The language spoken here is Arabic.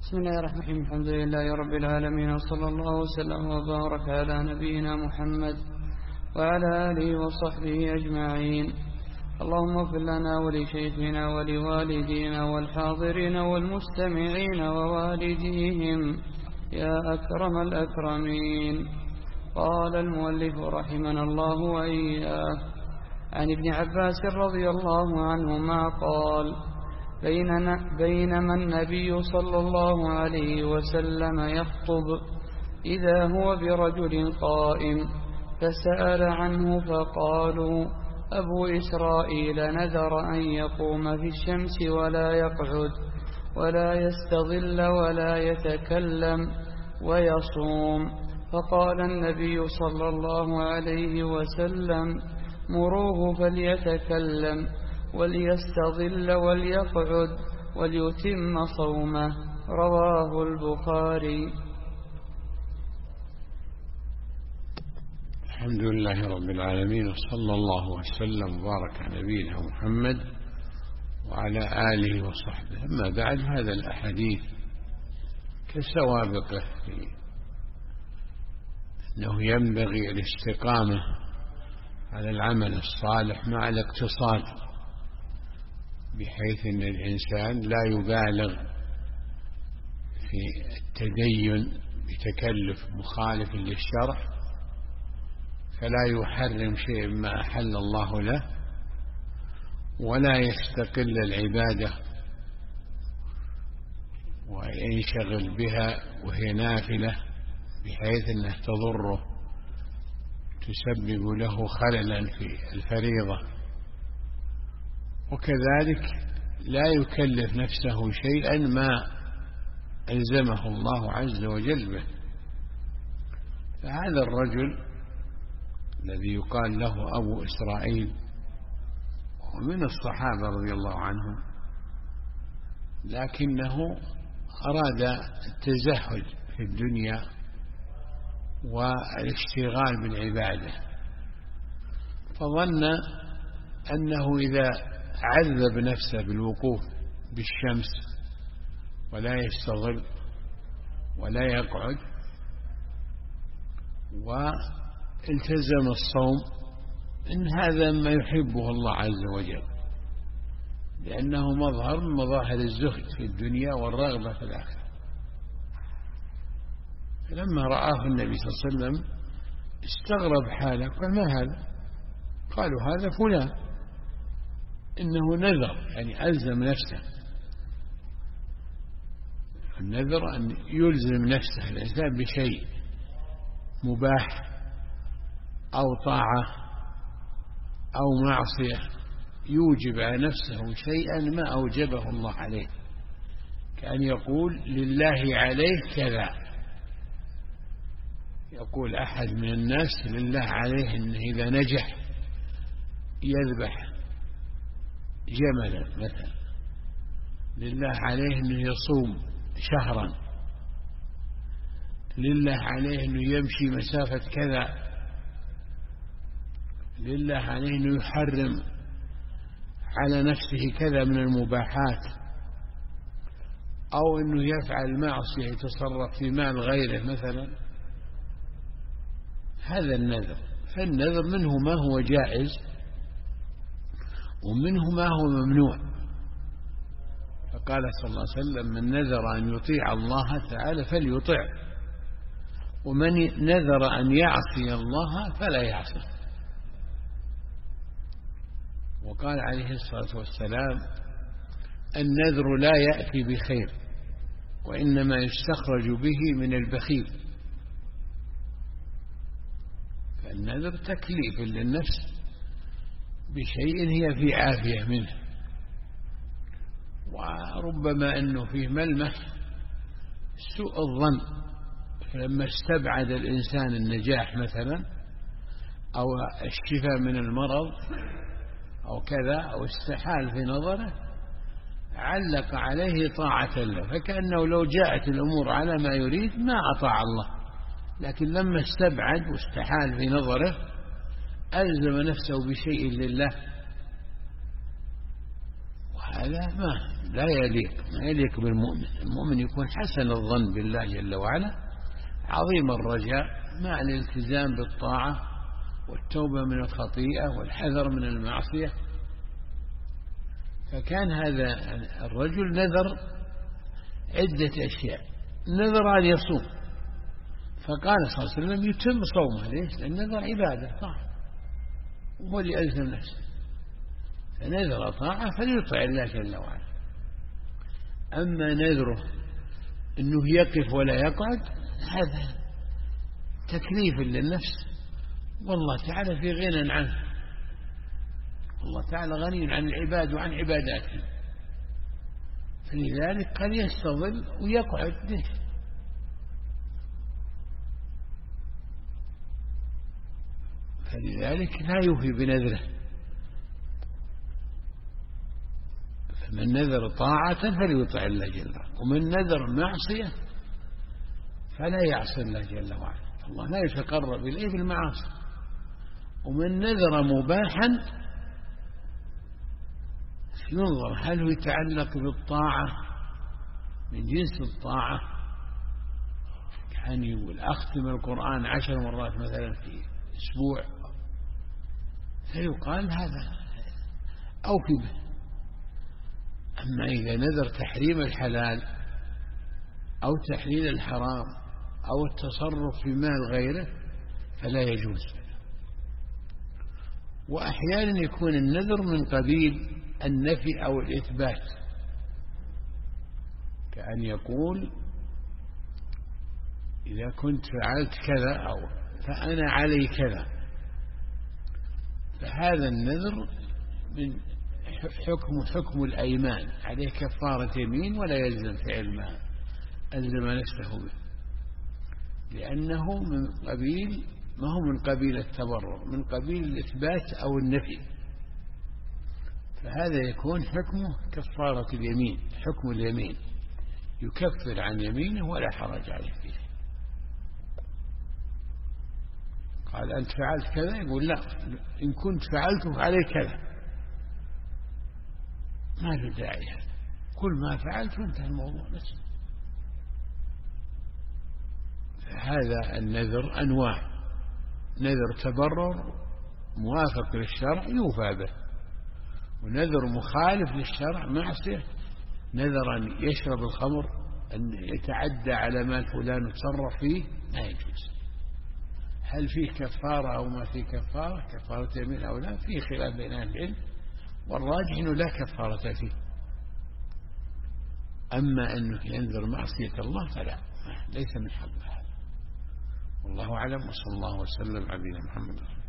بسم الله الرحمن الرحيم. الحمد لله رب العالمين، وصلى الله وسلم وبارك على نبينا محمد وعلى آله وصحبه أجمعين. اللهم اغفر لنا ولشيخنا ولوالدينا والحاضرين والمستمعين ووالديهم يا أكرم الأكرمين. قال المؤلف رحمنا الله وإياه عن ابن عباس رضي الله عنهما قال: بينما النبي صلى الله عليه وسلم يخطب إذا هو برجل قائم، فسأل عنه فقالوا: أبو إسرائيل نذر أن يقوم في الشمس ولا يقعد ولا يستظل ولا يتكلم ويصوم. فقال النبي صلى الله عليه وسلم: مروه فليتكلم وليستظل وليقعد وليتم صومه. رواه البخاري. الحمد لله رب العالمين، وصلى الله وسلم وبارك على نبينا محمد وعلى آله وصحبه. أما بعد، هذا الأحاديث كسوابقه في أنه ينبغي الاستقامة على العمل الصالح مع الاقتصاد، بحيث أن الإنسان لا يبالغ في التدين بتكلف مخالف للشرع، فلا يحرم شيء ما أحل الله له، ولا يستقل العبادة وينشغل بها وهي نافلة بحيث أنها تضره، تسبب له خللا في الفريضة. وكذلك لا يكلف نفسه شيئا ما ألزمه الله عز وجل به. فهذا الرجل الذي يقال له أبو إسرائيل ومن الصحابة رضي الله عنهم، لكنه أراد التزهد في الدنيا والاشتغال بالعبادة، فظن أنه إذا عذب نفسه بالوقوف بالشمس ولا يستظل ولا يقعد والتزم الصوم إن هذا ما يحبه الله عز وجل، لأنه مظهر من مظاهر الزهد في الدنيا والرغبة في الآخرة. فلما رآه النبي صلى الله عليه وسلم استغرب حاله، قال: ما هذا؟ قالوا: هذا فلان إنه نذر، يعني ألزم نفسه. النذر أن يلزم نفسه الإنسان بشيء مباح أو طاعة أو معصية، يوجب على نفسه شيئا ما أوجبه الله عليه، كأن يقول: لله عليه كذا. يقول أحد من الناس: لله عليه إنه إذا نجح يذبح جملا مثلا، لله عليه أنه يصوم شهرا، لله عليه أنه يمشي مسافة كذا، لله عليه أنه يحرم على نفسه كذا من المباحات، أو أنه يفعل معصية يتصرف في مال غيره مثلا. هذا النذر. فالنذر منه ما هو جائز ومنه ما هو ممنوع. فقال صلى الله عليه وسلم: من نذر أن يطيع الله تعالى فليطع، ومن نذر أن يعصي الله فلا يعصي. وقال عليه الصلاة والسلام: النذر لا يأتي بخير، وإنما يستخرج به من البخيل. فالنذر تكليف للنفس بشيء هي في عافية منه، وربما أنه فيه ملمح سوء الظن، فلما استبعد الإنسان النجاح مثلا أو الشفاء من المرض أو كذا، أو استحال في نظره، علق عليه طاعة له، فكأنه لو جاءت الأمور على ما يريد ما أطاع الله، لكن لما استبعد واستحال في نظره ألزم نفسه بشيء لله، وهذا لا يليق، ما يليق بالمؤمن. المؤمن يكون حسن الظن بالله جل وعلا، عظيم الرجاء، مع الالتزام بالطاعة والتوبة من الخطيئة والحذر من المعصية. فكان هذا الرجل نذر عدة أشياء، نذر أن يصوم، فقال صلى الله عليه وسلم يتم صومه. ليش؟ لأن النذر عبادة طاعة، وهو اللي ألزم نفسه، فنذر طاعة فليطع الله جل وعلا. أما نذره أنه يقف ولا يقعد، هذا تكليف للنفس، والله تعالى في غنى عنه، الله تعالى غني عن العباد وعن عباداته، فلذلك قد يستظل ويقعد به. فلذلك لا يوفي بنذره. فمن نذر طاعة فليطع الله جل وعلا، ومن نذر معصية فلا يعصي الله جل وعلا، الله لا يتقرب إليه بالمعاصي. ومن نذر مباحا ينظر هل هو يتعلق بالطاعة من جنس الطاعة، كان يقول أختم القرآن 10 مرات مثلا في أسبوع، فيقال هذا أوفي به. أما إذا نذر تحريم الحلال أو تحليل الحرام أو التصرف في مال غيره فلا يجوز. وأحيانا يكون النذر من قبيل النفي أو الإثبات، كأن يقول إذا كنت فعلت كذا أو فأنا علي كذا، فهذا النذر من حكم الأيمان، عليه كفارة يمين ولا يلزم فعل ما ألزم نفسه به، لأنه من قبيل ما هو من قبيل التبرر، من قبيل الإثبات أو النفي، فهذا يكون حكمه كفارة اليمين، حكم اليمين يكفر عن يمينه ولا حرج عليه فيه. قال أنت فعلت كذا، يقول لا، إن كنت فعلت فعلي كذا، ما له داعي هذا، كل ما فعلت وانتهى الموضوع بس. فهذا النذر أنواع، نذر تبرر موافق للشرع يوفى به، ونذر مخالف للشرع معصية، نذر أن يشرب الخمر، أن يتعدى على مال فلان وتصرف فيه، لا يجوز. هل فيه كفارة أو ما فيه كفارة، كفارة يمين أو لا، فيه خلاف بين أهل العلم، والراجح أنه لا كفارة فيه. أما أنه ينذر معصية الله فلا، ليس من حق هذا. والله أعلم، وصلى الله وسلم على نبينا محمد.